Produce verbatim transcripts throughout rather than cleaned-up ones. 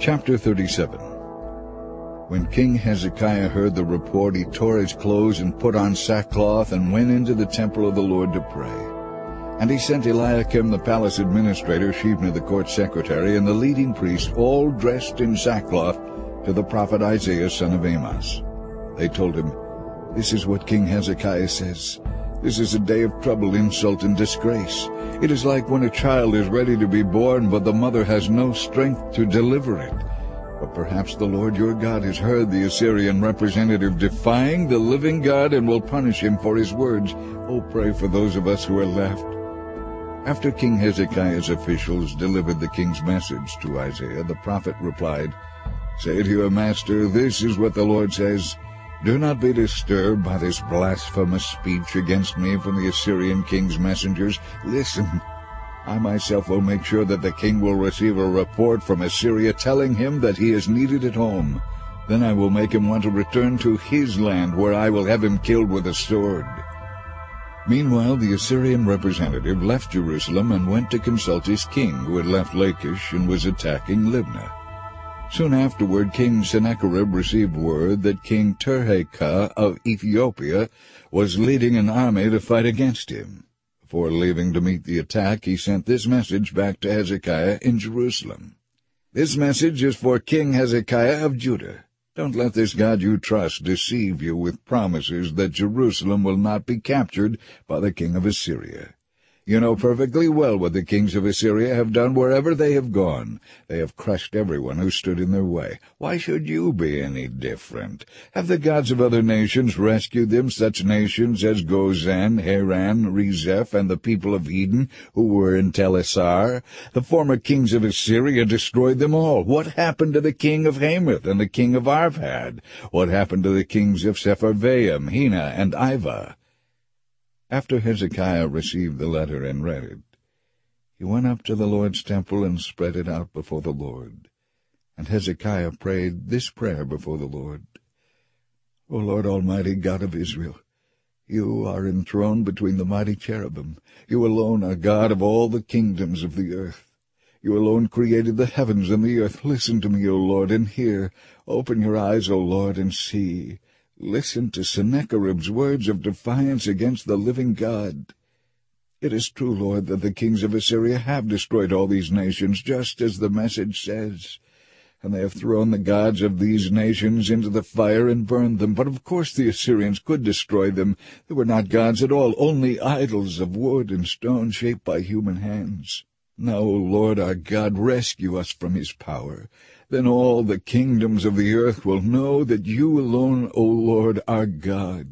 Chapter thirty-seven. When King Hezekiah heard the report, he tore his clothes and put on sackcloth and went into the temple of the Lord to pray. And he sent Eliakim the palace administrator, Shebna the court secretary, and the leading priests, all dressed in sackcloth, to the prophet Isaiah son of Amoz. They told him, "This is what King Hezekiah says. This is a day of trouble, insult, and disgrace. It is like when a child is ready to be born, but the mother has no strength to deliver it. But perhaps the Lord your God has heard the Assyrian representative defying the living God and will punish him for his words. Oh, pray for those of us who are left." After King Hezekiah's officials delivered the king's message to Isaiah, the prophet replied, "Say to your master, this is what the Lord says. Do not be disturbed by this blasphemous speech against me from the Assyrian king's messengers. Listen, I myself will make sure that the king will receive a report from Assyria telling him that he is needed at home. Then I will make him want to return to his land, where I will have him killed with a sword." Meanwhile, the Assyrian representative left Jerusalem and went to consult his king, who had left Lachish and was attacking Libnah. Soon afterward, King Sennacherib received word that King Tirhakah of Ethiopia was leading an army to fight against him. Before leaving to meet the attack, he sent this message back to Hezekiah in Jerusalem. "This message is for King Hezekiah of Judah. Don't let this God you trust deceive you with promises that Jerusalem will not be captured by the king of Assyria. You know perfectly well what the kings of Assyria have done wherever they have gone. They have crushed everyone who stood in their way. Why should you be any different? Have the gods of other nations rescued them, such nations as Gozan, Haran, Rezeph, and the people of Eden, who were in Telassar? The former kings of Assyria destroyed them all. What happened to the king of Hamath and the king of Arpad? What happened to the kings of Sepharvaim, Hena, and Ivah?" After Hezekiah received the letter and read it, he went up to the Lord's temple and spread it out before the Lord. And Hezekiah prayed this prayer before the Lord: "O Lord Almighty, God of Israel, you are enthroned between the mighty cherubim. You alone are God of all the kingdoms of the earth. You alone created the heavens and the earth. Listen to me, O Lord, and hear. Open your eyes, O Lord, and see. Listen to Sennacherib's words of defiance against the living God. It is true, Lord, that the kings of Assyria have destroyed all these nations, just as the message says, and they have thrown the gods of these nations into the fire and burned them. But of course the Assyrians could destroy them. They were not gods at all, only idols of wood and stone shaped by human hands. Now, O Lord our God, rescue us from his power. Then all the kingdoms of the earth will know that you alone, O Lord, are God."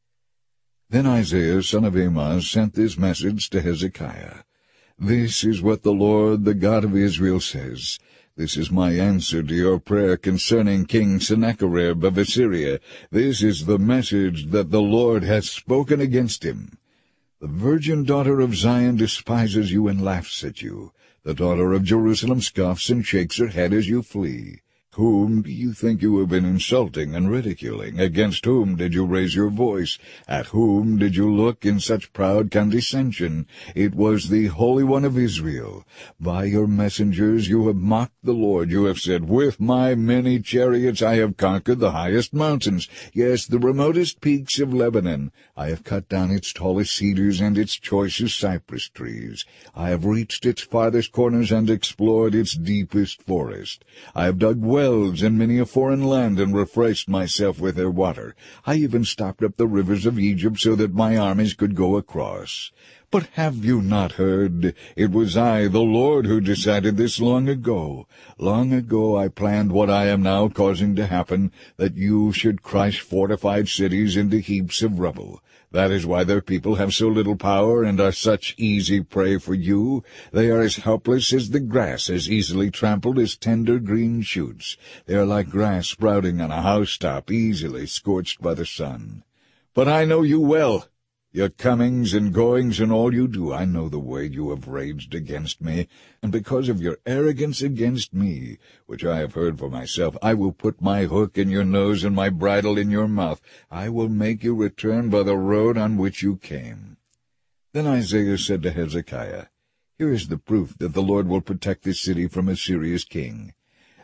Then Isaiah son of Amoz sent this message to Hezekiah: "This is what the Lord, the God of Israel, says. This is my answer to your prayer concerning King Sennacherib of Assyria. This is the message that the Lord has spoken against him. The virgin daughter of Zion despises you and laughs at you. The daughter of Jerusalem scoffs and shakes her head as you flee. Whom do you think you have been insulting and ridiculing? Against whom did you raise your voice? At whom did you look in such proud condescension? It was the Holy One of Israel. By your messengers you have mocked the Lord. You have said, 'With my many chariots I have conquered the highest mountains, yes, the remotest peaks of Lebanon. I have cut down its tallest cedars and its choicest cypress trees. I have reached its farthest corners and explored its deepest forest. I have dug wells in many a foreign land and refreshed myself with their water. I even stopped up the rivers of Egypt so that my armies could go across. But have you not heard? It was I, the Lord, who decided this long ago. Long ago I planned what I am now causing to happen, that you should crush fortified cities into heaps of rubble. That is why their people have so little power and are such easy prey for you. They are as helpless as the grass, as easily trampled as tender green shoots. They are like grass sprouting on a housetop, easily scorched by the sun. But I know you well. Your comings and goings and all you do, I know the way you have raged against me, and because of your arrogance against me, which I have heard for myself, I will put my hook in your nose and my bridle in your mouth. I will make you return by the road on which you came." Then Isaiah said to Hezekiah, "Here is the proof that the Lord will protect this city from Assyria's king.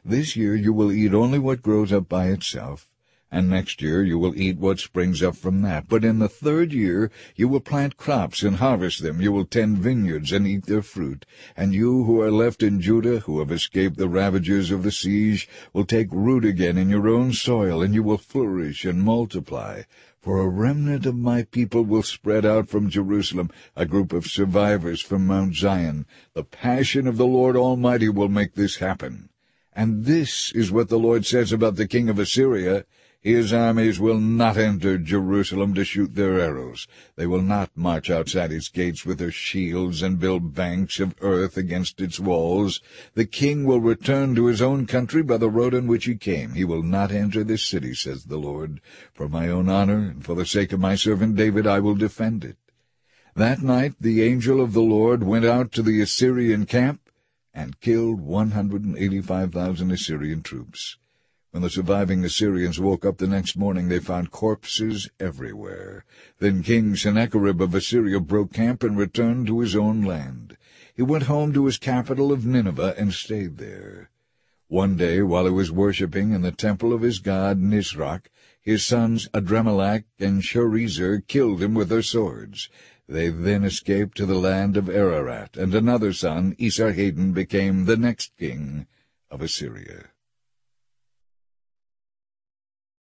This year you will eat only what grows up by itself, and next year you will eat what springs up from that. But in the third year you will plant crops and harvest them. You will tend vineyards and eat their fruit. And you who are left in Judah, who have escaped the ravages of the siege, will take root again in your own soil, and you will flourish and multiply. For a remnant of my people will spread out from Jerusalem, a group of survivors from Mount Zion. The passion of the Lord Almighty will make this happen. And this is what the Lord says about the king of Assyria. His armies will not enter Jerusalem to shoot their arrows. They will not march outside its gates with their shields and build banks of earth against its walls. The king will return to his own country by the road on which he came. He will not enter this city, says the Lord. For my own honor and for the sake of my servant David I will defend it. That night the angel of the Lord went out to the Assyrian camp and killed one hundred eighty-five thousand Assyrian troops. When the surviving Assyrians woke up the next morning, they found corpses everywhere. Then King Sennacherib of Assyria broke camp and returned to his own land. He went home to his capital of Nineveh and stayed there. One day, while he was worshipping in the temple of his god Nisroch, his sons Adrammelech and Sharezer killed him with their swords. They then escaped to the land of Ararat, and another son, Esarhaddon, became the next king of Assyria.